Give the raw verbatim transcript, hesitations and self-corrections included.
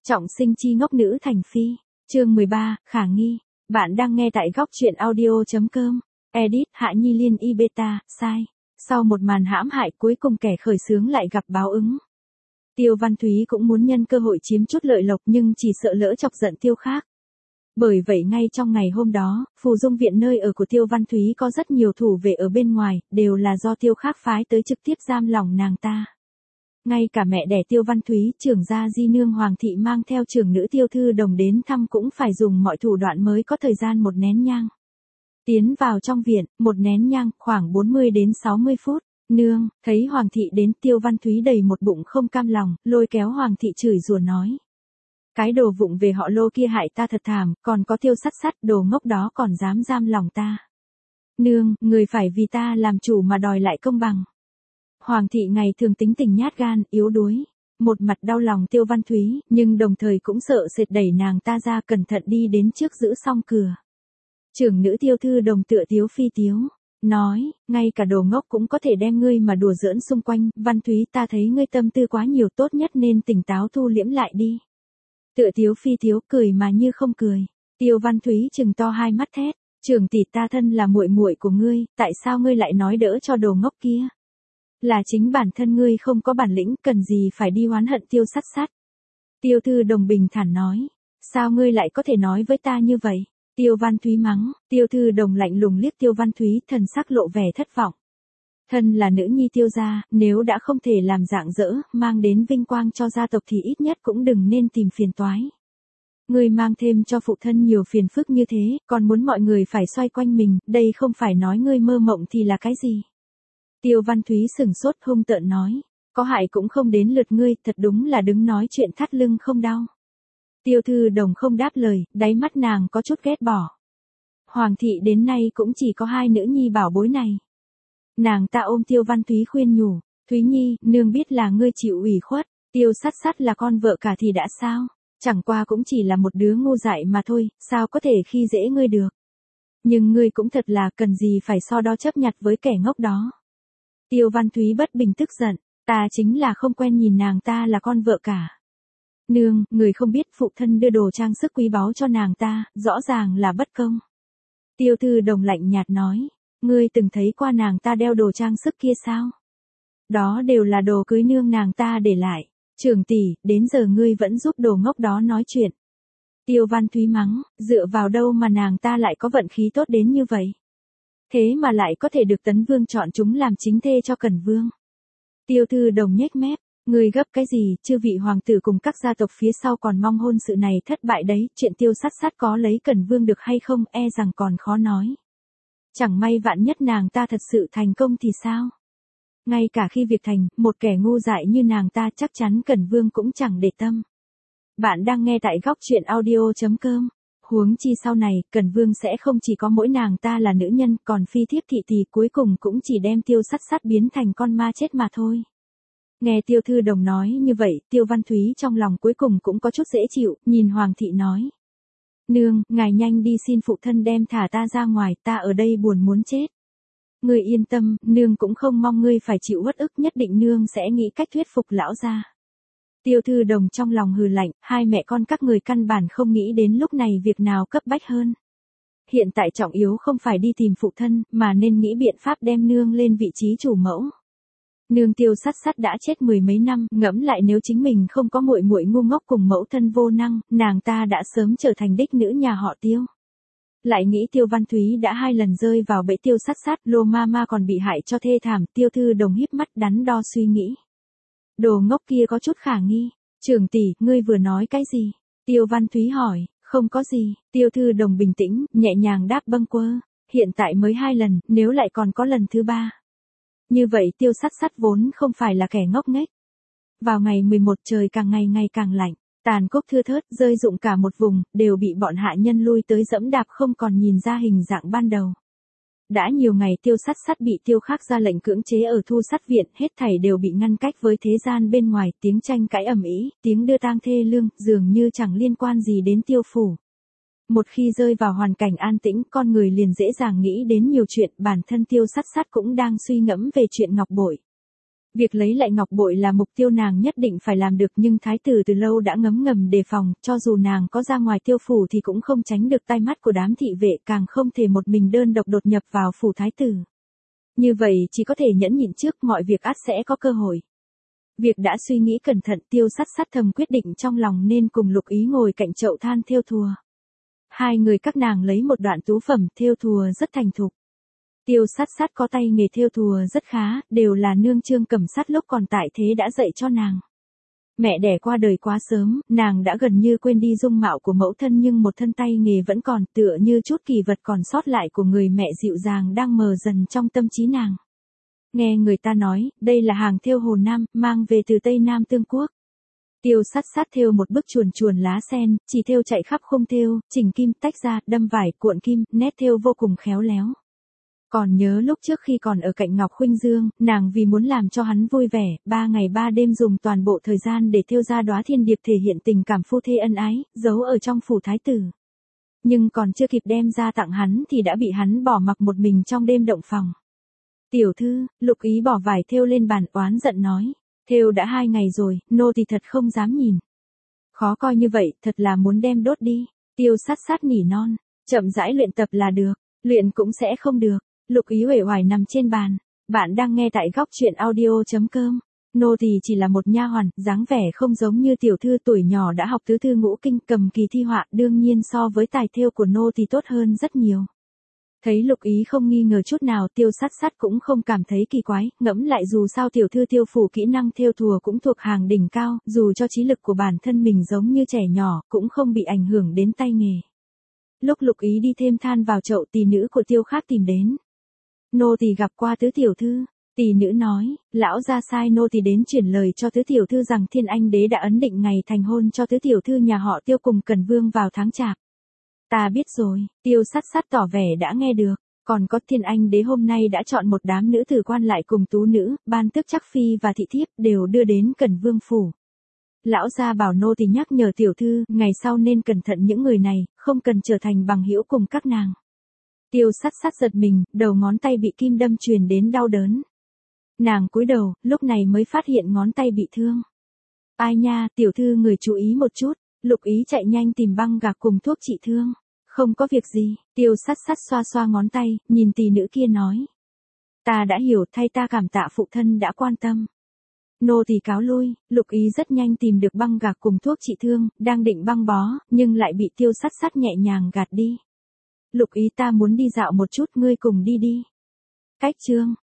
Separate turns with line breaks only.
Trọng sinh chi ngốc nữ thành phi. Chương mười ba, khả nghi. Bạn đang nghe tại góc truyện audio.com. Edit Hạ Nhi Liên y beta, sai. Sau một màn hãm hại cuối cùng kẻ khởi xướng lại gặp báo ứng. Tiêu Văn Thúy cũng muốn nhân cơ hội chiếm chút lợi lộc nhưng chỉ sợ lỡ chọc giận Tiêu Khác. Bởi vậy ngay trong ngày hôm đó, Phù Dung viện nơi ở của Tiêu Văn Thúy có rất nhiều thủ vệ ở bên ngoài, đều là do Tiêu Khác phái tới trực tiếp giam lỏng nàng ta. Ngay cả mẹ đẻ Tiêu Văn Thúy, trưởng gia di nương Hoàng thị mang theo trưởng nữ Tiêu Thư Đồng đến thăm cũng phải dùng mọi thủ đoạn mới có thời gian một nén nhang. Tiến vào trong viện, một nén nhang, khoảng bốn mươi đến sáu mươi phút. Nương, thấy Hoàng thị đến, Tiêu Văn Thúy đầy một bụng không cam lòng, lôi kéo Hoàng thị chửi rủa nói. Cái đồ vụng về họ Lô kia hại ta thật thảm, còn có Tiêu Sắt Sắt, đồ ngốc đó còn dám giam lòng ta. Nương, người phải vì ta làm chủ mà đòi lại công bằng. Hoàng thị ngày thường tính tình nhát gan, yếu đuối. Một mặt đau lòng Tiêu Văn Thúy, nhưng đồng thời cũng sợ sệt đẩy nàng ta ra, cẩn thận đi đến trước giữ xong cửa. Trưởng nữ Tiêu Thư Đồng tựa tiếu phi tiếu. Nói, ngay cả đồ ngốc cũng có thể đem ngươi mà đùa giỡn xung quanh. Văn Thúy, ta thấy ngươi tâm tư quá nhiều, tốt nhất nên tỉnh táo thu liễm lại đi. Tựa tiếu phi tiếu, cười mà như không cười. Tiêu Văn Thúy trừng to hai mắt thét. Trưởng tỷ, ta thân là muội muội của ngươi, tại sao ngươi lại nói đỡ cho đồ ngốc kia? Là chính bản thân ngươi không có bản lĩnh, cần gì phải đi oán hận Tiêu Sắt Sắt. Tiêu Thư Đồng bình thản nói. Sao ngươi lại có thể nói với ta như vậy? Tiêu Văn Thúy mắng. Tiêu Thư Đồng lạnh lùng liếc Tiêu Văn Thúy, thần sắc lộ vẻ thất vọng. Thân là nữ nhi Tiêu gia, nếu đã không thể làm rạng rỡ, mang đến vinh quang cho gia tộc thì ít nhất cũng đừng nên tìm phiền toái. Ngươi mang thêm cho phụ thân nhiều phiền phức như thế, còn muốn mọi người phải xoay quanh mình, đây không phải nói ngươi mơ mộng thì là cái gì? Tiêu Văn Thúy sửng sốt, hung tợn nói. Có hại cũng không đến lượt ngươi, thật đúng là đứng nói chuyện thắt lưng không đau. Tiêu Thư Đồng không đáp lời, đáy mắt nàng có chút ghét bỏ. Hoàng thị đến nay cũng chỉ có hai nữ nhi bảo bối này. Nàng ta ôm Tiêu Văn Thúy khuyên nhủ. Thúy Nhi, nương biết là ngươi chịu ủy khuất, Tiêu Sắt Sắt là con vợ cả thì đã sao? Chẳng qua cũng chỉ là một đứa ngu dại mà thôi, sao có thể khi dễ ngươi được. Nhưng ngươi cũng thật là cần gì phải so đo chấp nhặt với kẻ ngốc đó. Tiêu Văn Thúy bất bình tức giận, ta chính là không quen nhìn nàng ta là con vợ cả. Nương, người không biết phụ thân đưa đồ trang sức quý báu cho nàng ta, rõ ràng là bất công. Tiêu Thư Đồng lạnh nhạt nói, ngươi từng thấy qua nàng ta đeo đồ trang sức kia sao? Đó đều là đồ cưới nương nàng ta để lại. Trưởng tỷ, đến giờ ngươi vẫn giúp đồ ngốc đó nói chuyện. Tiêu Văn Thúy mắng, dựa vào đâu mà nàng ta lại có vận khí tốt đến như vậy? Thế mà lại có thể được Tấn Vương chọn chúng làm chính thê cho Cẩn Vương. Tiêu Thư Đồng nhếch mép, ngươi gấp cái gì, chư vị hoàng tử cùng các gia tộc phía sau còn mong hôn sự này thất bại đấy, chuyện Tiêu Sắt Sắt có lấy Cẩn Vương được hay không e rằng còn khó nói. Chẳng may vạn nhất nàng ta thật sự thành công thì sao? Ngay cả khi việc thành, một kẻ ngu dại như nàng ta chắc chắn Cẩn Vương cũng chẳng để tâm. Bạn đang nghe tại góc truyện audio.com. Huống chi sau này, Cẩn Vương sẽ không chỉ có mỗi nàng ta là nữ nhân, còn phi thiếp thị thì cuối cùng cũng chỉ đem Tiêu Sắt Sắt biến thành con ma chết mà thôi. Nghe Tiêu Thư Đồng nói như vậy, Tiêu Văn Thúy trong lòng cuối cùng cũng có chút dễ chịu, nhìn Hoàng thị nói. Nương, ngài nhanh đi xin phụ thân đem thả ta ra ngoài, ta ở đây buồn muốn chết. Ngươi yên tâm, nương cũng không mong ngươi phải chịu uất ức, nhất định nương sẽ nghĩ cách thuyết phục lão gia. Tiêu Thư Đồng trong lòng hừ lạnh, hai mẹ con các người căn bản không nghĩ đến lúc này việc nào cấp bách hơn. Hiện tại trọng yếu không phải đi tìm phụ thân, mà nên nghĩ biện pháp đem nương lên vị trí chủ mẫu. Nương Tiêu Sắt Sắt đã chết mười mấy năm, ngẫm lại nếu chính mình không có muội muội ngu ngốc cùng mẫu thân vô năng, nàng ta đã sớm trở thành đích nữ nhà họ Tiêu. Lại nghĩ Tiêu Văn Thúy đã hai lần rơi vào bẫy Tiêu Sắt Sắt, Lô ma ma còn bị hại cho thê thảm, Tiêu Thư Đồng híp mắt đắn đo suy nghĩ. Đồ ngốc kia có chút khả nghi. Trưởng tỷ, ngươi vừa nói cái gì? Tiêu Văn Thúy hỏi. Không có gì. Tiêu Thư Đồng bình tĩnh, nhẹ nhàng đáp bâng quơ. Hiện tại mới hai lần, nếu lại còn có lần thứ ba. Như vậy Tiêu Sắt Sắt vốn không phải là kẻ ngốc nghếch. Vào ngày mười một trời càng ngày ngày càng lạnh, tàn cốc thưa thớt rơi rụng cả một vùng, đều bị bọn hạ nhân lui tới dẫm đạp không còn nhìn ra hình dạng ban đầu. Đã nhiều ngày Tiêu Sắt Sắt bị Tiêu Khác ra lệnh cưỡng chế ở Thu Sắt viện, hết thảy đều bị ngăn cách với thế gian bên ngoài, tiếng tranh cãi ầm ĩ, tiếng đưa tang thê lương, dường như chẳng liên quan gì đến Tiêu phủ. Một khi rơi vào hoàn cảnh an tĩnh, con người liền dễ dàng nghĩ đến nhiều chuyện, bản thân Tiêu Sắt Sắt cũng đang suy ngẫm về chuyện ngọc bội. Việc lấy lại ngọc bội là mục tiêu nàng nhất định phải làm được, nhưng thái tử từ lâu đã ngấm ngầm đề phòng, cho dù nàng có ra ngoài Tiêu phủ thì cũng không tránh được tai mắt của đám thị vệ, càng không thể một mình đơn độc đột nhập vào phủ thái tử. Như vậy chỉ có thể nhẫn nhịn trước, mọi việc ắt sẽ có cơ hội. Việc đã suy nghĩ cẩn thận, Tiêu Sắt Sắt thầm quyết định trong lòng nên cùng Lục Ý ngồi cạnh chậu than thêu thùa. Hai người các nàng lấy một đoạn tú phẩm thêu thùa rất thành thục. Tiêu Sắt Sắt có tay nghề thêu thùa rất khá, đều là nương Trương Cẩm Sát lúc còn tại thế đã dạy cho nàng. Mẹ đẻ qua đời quá sớm, nàng đã gần như quên đi dung mạo của mẫu thân, nhưng một thân tay nghề vẫn còn, tựa như chút kỳ vật còn sót lại của người mẹ dịu dàng đang mờ dần trong tâm trí nàng. Nghe người ta nói, đây là hàng thêu Hồ Nam, mang về từ Tây Nam Tương Quốc. Tiêu Sắt Sắt thêu một bức chuồn chuồn lá sen, chỉ thêu chạy khắp không thêu, chỉnh kim, tách ra, đâm vải, cuộn kim, nét thêu vô cùng khéo léo. Còn nhớ lúc trước khi còn ở cạnh Ngọc Khuynh Dương, nàng vì muốn làm cho hắn vui vẻ, ba ngày ba đêm dùng toàn bộ thời gian để thêu ra đóa thiên điệp thể hiện tình cảm phu thê ân ái, giấu ở trong phủ thái tử. Nhưng còn chưa kịp đem ra tặng hắn thì đã bị hắn bỏ mặc một mình trong đêm động phòng. Tiểu thư, Lục Ý bỏ vải thêu lên bàn, oán giận nói, thêu đã hai ngày rồi, nô tỳ thật không dám nhìn. Khó coi như vậy, thật là muốn đem đốt đi. Tiêu Sắt Sắt nỉ non, chậm rãi luyện tập là được, luyện cũng sẽ không được. Lục Ý uể oải nằm trên bàn. Bạn đang nghe tại góc truyện audio chấm com. Nô tỳ chỉ là một nha hoàn, dáng vẻ không giống như tiểu thư, tuổi nhỏ đã học tứ thư ngũ kinh, cầm kỳ thi họa, đương nhiên so với tài thêu của nô tỳ tốt hơn rất nhiều. Thấy Lục Ý không nghi ngờ chút nào, Tiêu Sắt Sắt cũng không cảm thấy kỳ quái, ngẫm lại dù sao tiểu thư Tiêu phủ kỹ năng thêu thùa cũng thuộc hàng đỉnh cao, dù cho trí lực của bản thân mình giống như trẻ nhỏ, cũng không bị ảnh hưởng đến tay nghề. Lúc Lục Ý đi thêm than vào chậu, tỷ nữ của Tiêu khác tìm đến. Nô tỳ gặp qua tứ tiểu thư. Tỷ nữ nói, lão gia sai nô tỳ đến chuyển lời cho tứ tiểu thư rằng Thiên Anh đế đã ấn định ngày thành hôn cho tứ tiểu thư nhà họ Tiêu cùng Cẩn Vương vào tháng Chạp. Ta biết rồi. Tiêu Sắt Sắt tỏ vẻ đã nghe được. Còn có Thiên Anh đế hôm nay đã chọn một đám nữ tử quan lại cùng tú nữ, ban tước chắc phi và thị thiếp đều đưa đến Cẩn Vương phủ. Lão gia bảo nô tỳ nhắc nhở tiểu thư, ngày sau nên cẩn thận những người này, không cần trở thành bằng hữu cùng các nàng. Tiêu Sắt Sắt giật mình, đầu ngón tay bị kim đâm truyền đến đau đớn. Nàng cúi đầu, lúc này mới phát hiện ngón tay bị thương. Ai nha, tiểu thư người chú ý một chút. Lục Ý chạy nhanh tìm băng gạc cùng thuốc trị thương. Không có việc gì. Tiêu Sắt Sắt xoa xoa ngón tay, nhìn tỷ nữ kia nói. Ta đã hiểu, thay ta cảm tạ phụ thân đã quan tâm. Nô tỳ cáo lui. Lục Ý rất nhanh tìm được băng gạc cùng thuốc trị thương, đang định băng bó, nhưng lại bị Tiêu Sắt Sắt nhẹ nhàng gạt đi. Lục Ý, ta muốn đi dạo một chút, ngươi cùng đi đi. Cách chương